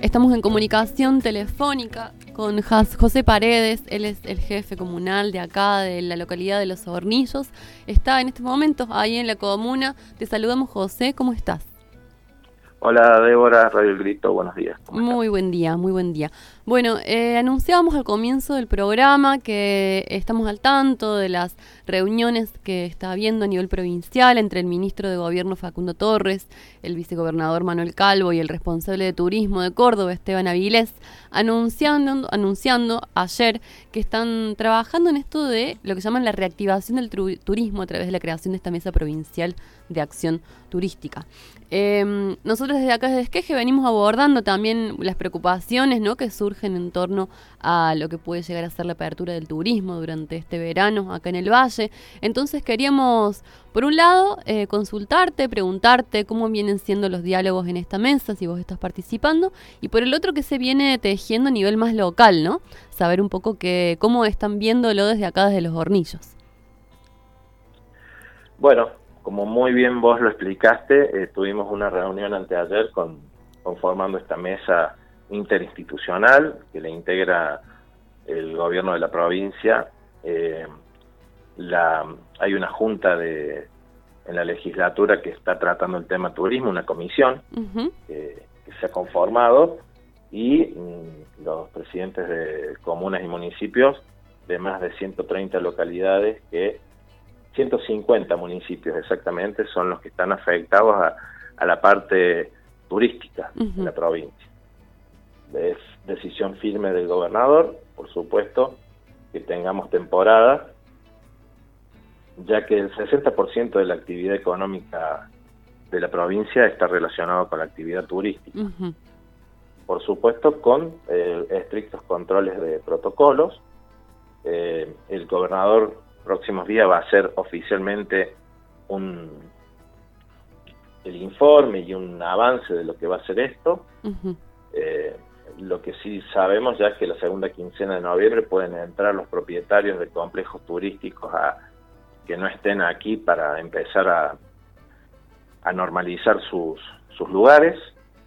Estamos en comunicación telefónica con José Paredes. Él es el jefe comunal de acá, de la localidad de Los Hornillos. Está en este momento ahí en la comuna. Te saludamos, José. ¿Cómo estás? Hola, Débora, Radio El Grito, buenos días. Muy buen día, muy buen día. Bueno, anunciábamos al comienzo del programa que estamos al tanto de las reuniones que está habiendo a nivel provincial entre el ministro de Gobierno Facundo Torres, el vicegobernador Manuel Calvo y el responsable de Turismo de Córdoba, Esteban Avilés, anunciando ayer que están trabajando en esto de lo que llaman la reactivación del turismo a través de la creación de esta mesa provincial de acción turística. Nosotros desde acá, desde Esqueje, venimos abordando también las preocupaciones, ¿no?, que surgen en torno a lo que puede llegar a ser la apertura del turismo durante este verano acá en el Valle. Entonces queríamos, por un lado, consultarte, preguntarte cómo vienen siendo los diálogos en esta mesa, si vos estás participando, y por el otro, que se viene tejiendo a nivel más local, ¿no? Saber un poco cómo están viéndolo desde acá, desde Los Hornillos. Bueno, como muy bien vos lo explicaste, tuvimos una reunión anteayer conformando esta mesa interinstitucional que le integra el gobierno de la provincia. Hay una junta en la legislatura que está tratando el tema turismo, una comisión que se ha conformado, y los presidentes de comunas y municipios de más de 130 localidades, 150 municipios exactamente, son los que están afectados a la parte turística de la provincia. Es decisión firme del gobernador, por supuesto, que tengamos temporada, ya que el 60% de la actividad económica de la provincia está relacionado con la actividad turística. Por supuesto, con estrictos controles de protocolos. El gobernador próximos días va a hacer oficialmente el informe y un avance de lo que va a ser esto. Lo que sí sabemos ya es que la segunda quincena de noviembre pueden entrar los propietarios de complejos turísticos que no estén aquí para empezar a normalizar sus lugares.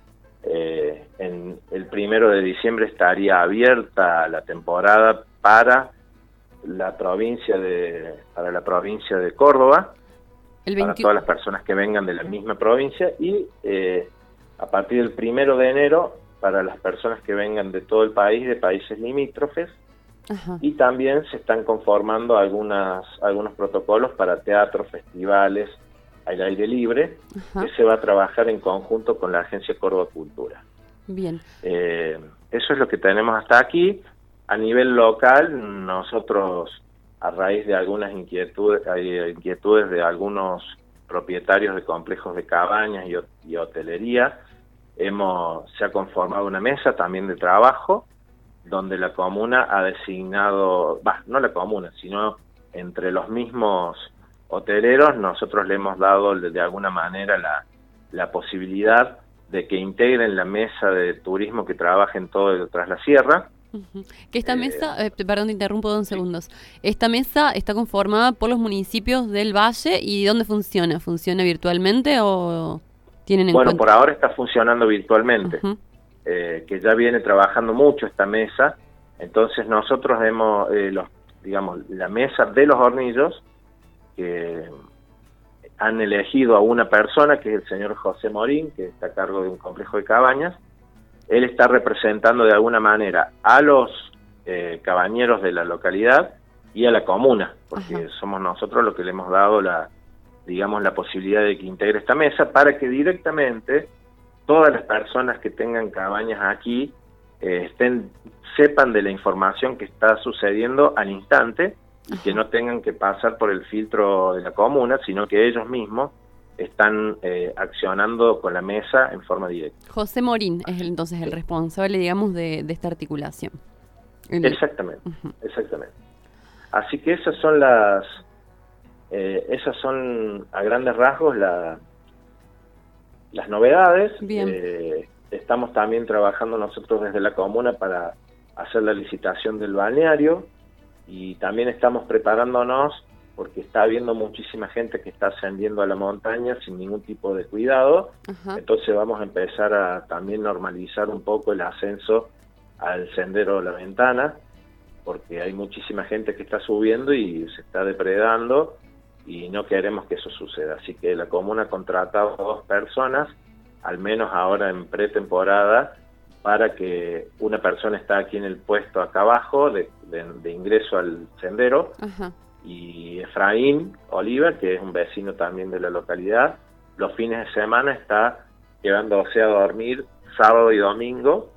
En el 1 de diciembre estaría abierta la temporada para la provincia de Córdoba, para todas las personas que vengan de la misma provincia, y a partir del 1 de enero para las personas que vengan de todo el país, de países limítrofes. Y también se están conformando algunos protocolos para teatros, festivales al aire libre, que se va a trabajar en conjunto con la Agencia Córdoba Cultura. Bien. Eso es lo que tenemos hasta aquí. A nivel local, nosotros, a raíz de algunas inquietudes de algunos propietarios de complejos de cabañas y hotelería, se ha conformado una mesa también de trabajo, donde la comuna ha designado, no la comuna, sino entre los mismos hoteleros, nosotros le hemos dado de alguna manera la posibilidad de que integren la mesa de turismo que trabaja en todo Tras la Sierra. Que esta mesa, perdón, te interrumpo 2 segundos. Esta mesa está conformada por los municipios del Valle. ¿Y dónde funciona? ¿Funciona virtualmente o tienen en cuenta? Bueno, por ahora está funcionando virtualmente, que ya viene trabajando mucho esta mesa. Entonces nosotros hemos, la mesa de Los Hornillos, que han elegido a una persona, que es el señor José Morín, que está a cargo de un complejo de cabañas. Él está representando de alguna manera a los cabañeros de la localidad y a la comuna, porque somos nosotros los que le hemos dado la posibilidad de que integre esta mesa, para que directamente todas las personas que tengan cabañas aquí sepan de la información que está sucediendo al instante, y que no tengan que pasar por el filtro de la comuna, sino que ellos mismos están accionando con la mesa en forma directa. José Morín es entonces el responsable, digamos, de esta articulación. Exactamente, exactamente. Así que esas son a grandes rasgos las novedades. Bien. Estamos también trabajando nosotros desde la comuna para hacer la licitación del balneario, y también estamos preparándonos porque está habiendo muchísima gente que está ascendiendo a la montaña sin ningún tipo de cuidado. Entonces vamos a empezar a también normalizar un poco el ascenso al sendero de la Ventana, porque hay muchísima gente que está subiendo y se está depredando y no queremos que eso suceda. Así que la comuna ha contratado a 2 personas, al menos ahora en pretemporada, para que una persona está aquí en el puesto acá abajo de ingreso al sendero, y Efraín Oliva, que es un vecino también de la localidad, los fines de semana está quedándose a dormir sábado y domingo.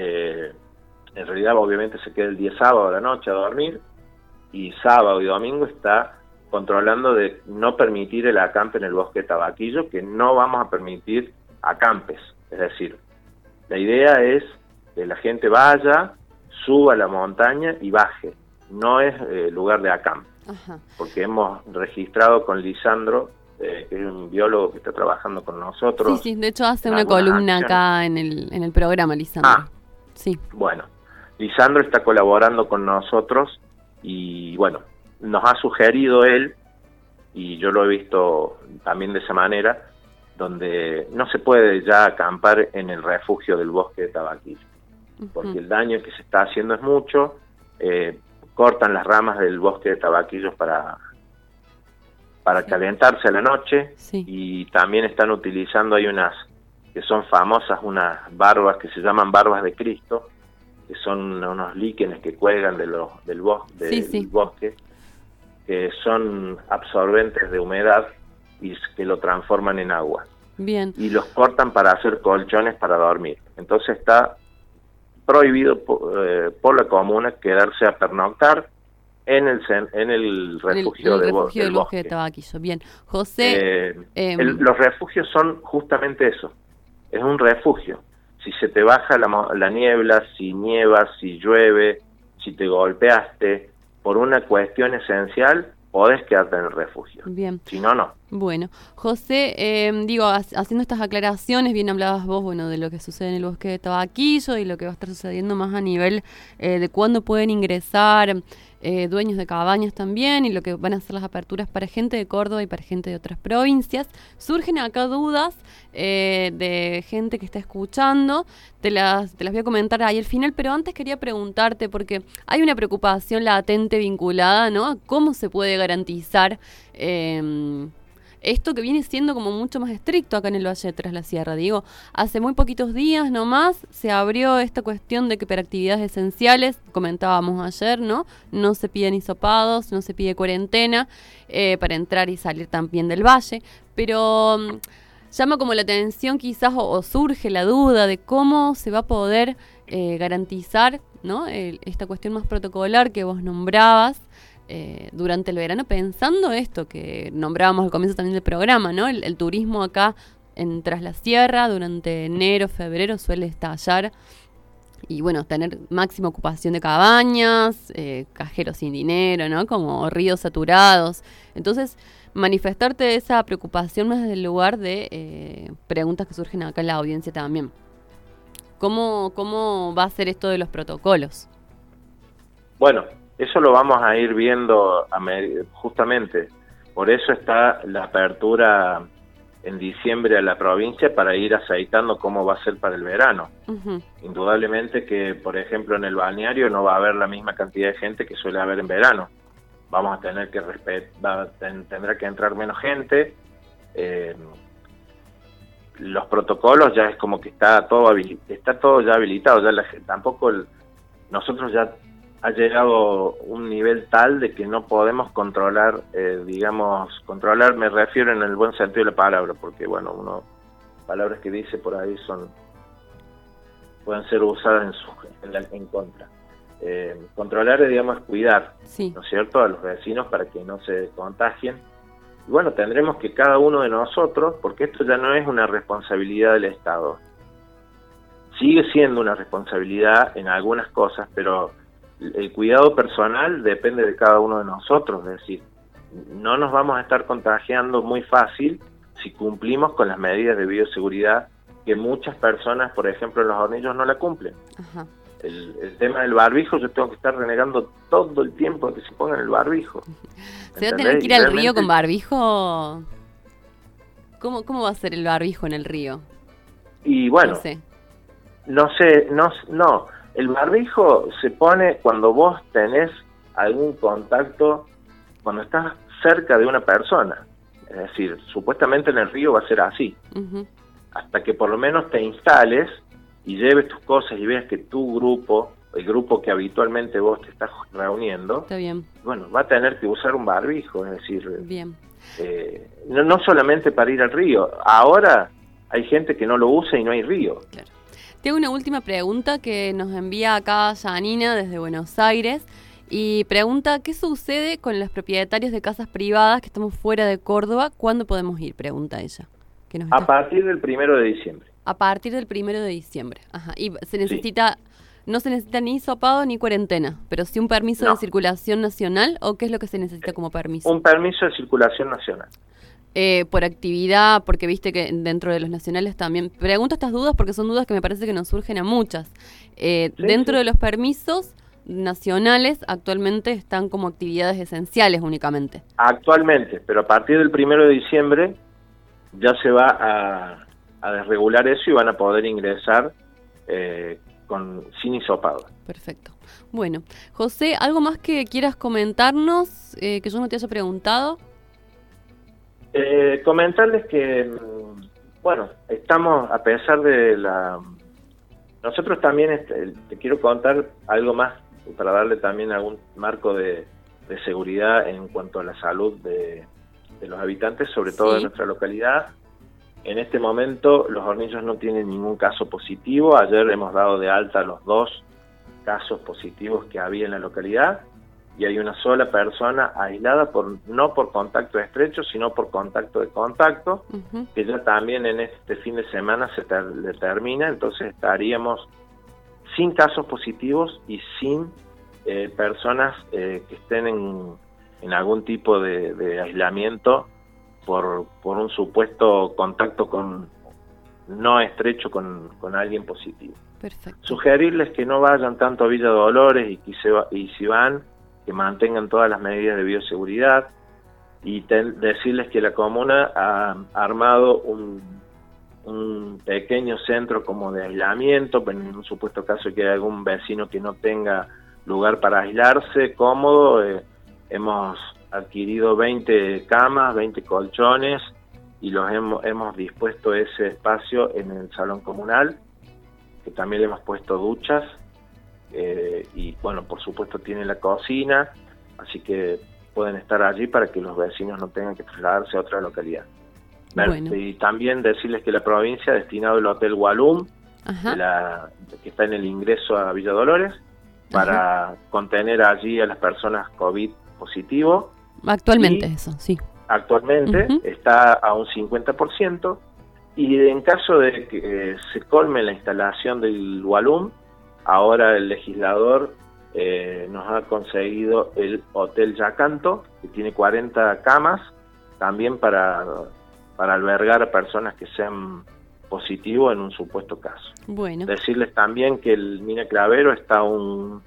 En realidad obviamente se queda el día sábado a la noche a dormir, y sábado y domingo está controlando de no permitir el acampe en el bosque de Tabaquillo, que no vamos a permitir acampes. Es decir, la idea es que la gente vaya, suba a la montaña y baje. No es lugar de acampe. Porque hemos registrado con Lisandro, que es un biólogo que está trabajando con nosotros. Sí, de hecho hace una columna acá en el programa, Lisandro. Sí. Bueno, Lisandro está colaborando con nosotros y bueno, nos ha sugerido él, y yo lo he visto también de esa manera, donde no se puede ya acampar en el refugio del bosque de Tabaquillo, porque el daño que se está haciendo es mucho. Cortan las ramas del bosque de Tabaquillos para calentarse a la noche, y también están utilizando, hay unas que son famosas, unas barbas que se llaman barbas de Cristo, que son unos líquenes que cuelgan del bosque, que son absorbentes de humedad y que lo transforman en agua. Bien. Y los cortan para hacer colchones para dormir. Entonces está prohibido por la comuna quedarse a pernoctar en el refugio del bosque de Tabaquillo. Bien, José. Los refugios son justamente eso, es un refugio. Si se te baja la niebla, si nieva, si llueve, si te golpeaste, por una cuestión esencial, podés quedarte en el refugio. Bien. Si no, no. Bueno, José, haciendo estas aclaraciones, bien hablabas vos, de lo que sucede en el bosque de Tabaquillo y lo que va a estar sucediendo más a nivel de cuándo pueden ingresar dueños de cabañas también, y lo que van a ser las aperturas para gente de Córdoba y para gente de otras provincias. Surgen acá dudas de gente que está escuchando, te las voy a comentar ahí al final, pero antes quería preguntarte, porque hay una preocupación latente vinculada, ¿no?, a cómo se puede garantizar esto que viene siendo como mucho más estricto acá en el Valle de Tras la Sierra. Digo, hace muy poquitos días nomás se abrió esta cuestión de que para actividades esenciales, comentábamos ayer, no se piden hisopados, no se pide cuarentena para entrar y salir también del valle, pero llama como la atención quizás o surge la duda de cómo se va a poder garantizar, ¿no?, esta cuestión más protocolar que vos nombrabas durante el verano, pensando esto que nombrábamos al comienzo también del programa, ¿no? El turismo acá en Tras la Sierra durante enero, febrero suele estallar, y bueno, tener máxima ocupación de cabañas, cajeros sin dinero, ¿no?, como ríos saturados. Entonces, manifestarte esa preocupación más desde el lugar de preguntas que surgen acá en la audiencia también. ¿Cómo va a ser esto de los protocolos? Bueno, eso lo vamos a ir viendo justamente. Por eso está la apertura en diciembre a la provincia, para ir aceitando cómo va a ser para el verano. Indudablemente que, por ejemplo, en el balneario no va a haber la misma cantidad de gente que suele haber en verano. Vamos a tener que tendrá que entrar menos gente. Los protocolos ya es como que está todo ya habilitado. Nosotros ya ha llegado un nivel tal de que no podemos controlar, controlar me refiero en el buen sentido de la palabra, porque palabras que dice por ahí pueden ser usadas en contra. Controlar es, cuidar, ¿no es cierto?, a los vecinos para que no se contagien. Y bueno, tendremos que cada uno de nosotros, porque esto ya no es una responsabilidad del Estado, sigue siendo una responsabilidad en algunas cosas, pero el cuidado personal depende de cada uno de nosotros. Es decir, no nos vamos a estar contagiando muy fácil si cumplimos con las medidas de bioseguridad, que muchas personas, por ejemplo en Los Hornillos, no la cumplen. El tema del barbijo, yo tengo que estar renegando todo el tiempo que se pongan el barbijo. ¿Se va a tener que ir al río con barbijo? ¿Cómo va a ser el barbijo en el río? Y bueno, no sé, el barbijo se pone cuando vos tenés algún contacto, cuando estás cerca de una persona. Es decir, supuestamente en el río va a ser así. Uh-huh. Hasta que por lo menos te instales y lleves tus cosas y veas que tu grupo, el grupo que habitualmente vos te estás reuniendo, está bien. Bueno, va a tener que usar un barbijo, es decir, bien. No solamente para ir al río. Ahora hay gente que no lo usa y no hay río. Claro. Tengo una última pregunta que nos envía acá Janina desde Buenos Aires y pregunta, ¿qué sucede con los propietarios de casas privadas que estamos fuera de Córdoba? ¿Cuándo podemos ir? Pregunta ella. A partir del 1 de diciembre. A partir del 1 de diciembre. Ajá. Y se necesita, no se necesita ni hisopado ni cuarentena, pero sí un permiso de circulación nacional, ¿o qué es lo que se necesita como permiso? Un permiso de circulación nacional. Por actividad, porque viste que dentro de los nacionales también... Pregunto estas dudas porque son dudas que me parece que nos surgen a muchas. Dentro de los permisos nacionales actualmente están como actividades esenciales únicamente. Actualmente, pero a partir del 1 de diciembre ya se va a desregular eso y van a poder ingresar sin hisopado. Perfecto. Bueno, José, ¿algo más que quieras comentarnos que yo no te haya preguntado? Comentarles que, bueno, estamos, a pesar de nosotros también, te quiero contar algo más para darle también algún marco de seguridad en cuanto a la salud de los habitantes, sobre todo de nuestra localidad. En este momento los Hornillos no tienen ningún caso positivo. Ayer hemos dado de alta los 2 casos positivos que había en la localidad y hay una sola persona aislada no por contacto estrecho, sino por contacto de contacto, uh-huh, que ya también en este fin de semana se le termina, entonces estaríamos sin casos positivos y sin personas que estén en algún tipo de aislamiento por un supuesto contacto no estrecho con alguien positivo. Perfecto. Sugerirles que no vayan tanto a Villa Dolores y si van, que mantengan todas las medidas de bioseguridad y decirles que la comuna ha armado un pequeño centro como de aislamiento, en un supuesto caso que hay algún vecino que no tenga lugar para aislarse cómodo. Hemos adquirido 20 camas, 20 colchones y hemos dispuesto ese espacio en el salón comunal, que también le hemos puesto duchas y bueno, por supuesto tiene la cocina, así que pueden estar allí para que los vecinos no tengan que trasladarse a otra localidad. Bueno. Y también decirles que la provincia ha destinado el Hotel Walum, que está en el ingreso a Villa Dolores, para contener allí a las personas COVID positivo. Actualmente eso, sí. Actualmente está a un 50%, y en caso de que se colme la instalación del Walum, ahora el legislador nos ha conseguido el Hotel Yacanto, que tiene 40 camas, también para albergar a personas que sean positivos en un supuesto caso. Bueno. Decirles también que el Mina Clavero está a un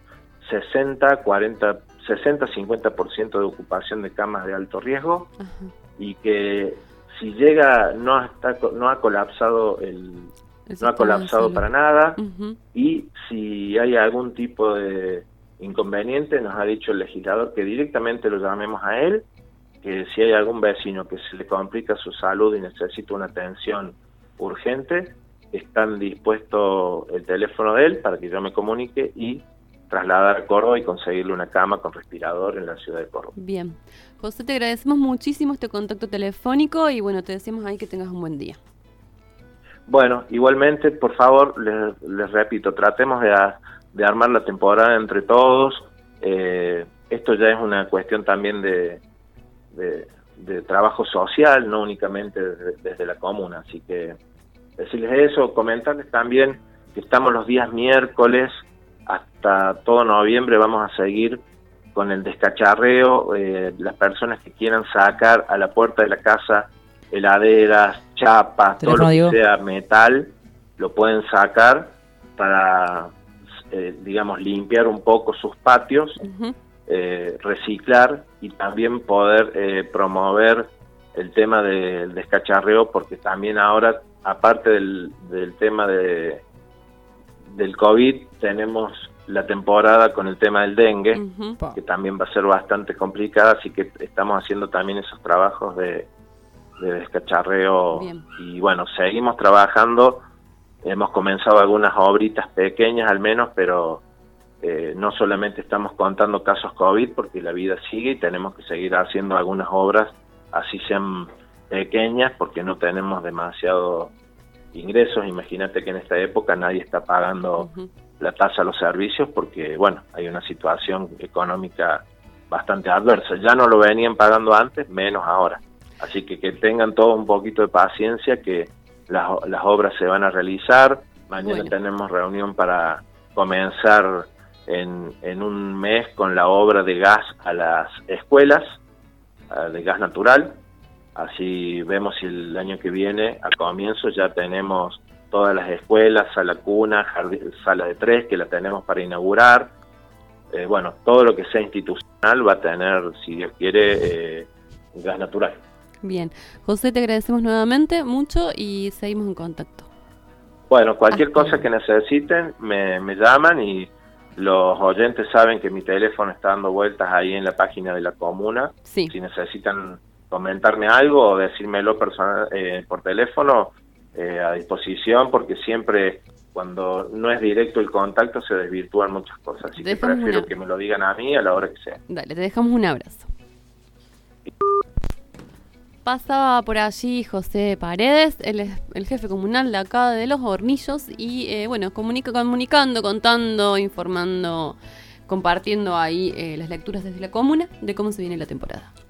60-50% de ocupación de camas de alto riesgo, y que si llega no ha colapsado para nada, y si hay algún tipo de inconveniente, nos ha dicho el legislador que directamente lo llamemos a él, que si hay algún vecino que se le complica su salud y necesita una atención urgente, están dispuestos el teléfono de él para que yo me comunique y trasladar a Córdoba y conseguirle una cama con respirador en la ciudad de Córdoba. Bien. José, te agradecemos muchísimo este contacto telefónico y bueno, te decimos ahí que tengas un buen día. Bueno, igualmente, por favor, les repito, tratemos de armar la temporada entre todos. Esto ya es una cuestión también de trabajo social, no únicamente desde la comuna, así que decirles eso, comentarles también que estamos los días miércoles hasta todo noviembre, vamos a seguir con el descacharreo. Las personas que quieran sacar a la puerta de la casa heladeras, chapas, todo lo que sea metal, lo pueden sacar para digamos, limpiar un poco sus patios, reciclar y también poder promover el tema del descacharreo, porque también ahora, aparte del tema del COVID, tenemos la temporada con el tema del dengue, que también va a ser bastante complicada, así que estamos haciendo también esos trabajos de descacharreo. Bien. Y bueno, seguimos trabajando, hemos comenzado algunas obritas pequeñas al menos, pero no solamente estamos contando casos COVID, porque la vida sigue y tenemos que seguir haciendo algunas obras, así sean pequeñas, porque no tenemos demasiados ingresos. Imagínate que en esta época nadie está pagando la tasa a los servicios, porque bueno, hay una situación económica bastante adversa. Ya no lo venían pagando antes, menos ahora. Así que tengan todos un poquito de paciencia, que las obras se van a realizar. Mañana tenemos reunión para comenzar en un mes con la obra de gas a las escuelas, de gas natural. Así vemos si el año que viene, a comienzo, ya tenemos todas las escuelas, sala cuna, sala de 3, que la tenemos para inaugurar. Bueno, todo lo que sea institucional va a tener, si Dios quiere, gas natural. Bien. José, te agradecemos nuevamente mucho y seguimos en contacto. Bueno, cualquier cosa que necesiten, me llaman, y los oyentes saben que mi teléfono está dando vueltas ahí en la página de la comuna. Sí. Si necesitan comentarme algo o decírmelo por teléfono, a disposición, porque siempre cuando no es directo el contacto se desvirtúan muchas cosas, así que prefiero que me lo digan a mí a la hora que sea. Dale, te dejamos un abrazo. Pasaba por allí José Paredes, él es el jefe comunal de acá de Los Hornillos, y bueno, comunicando, contando, informando, compartiendo ahí las lecturas desde la comuna de cómo se viene la temporada.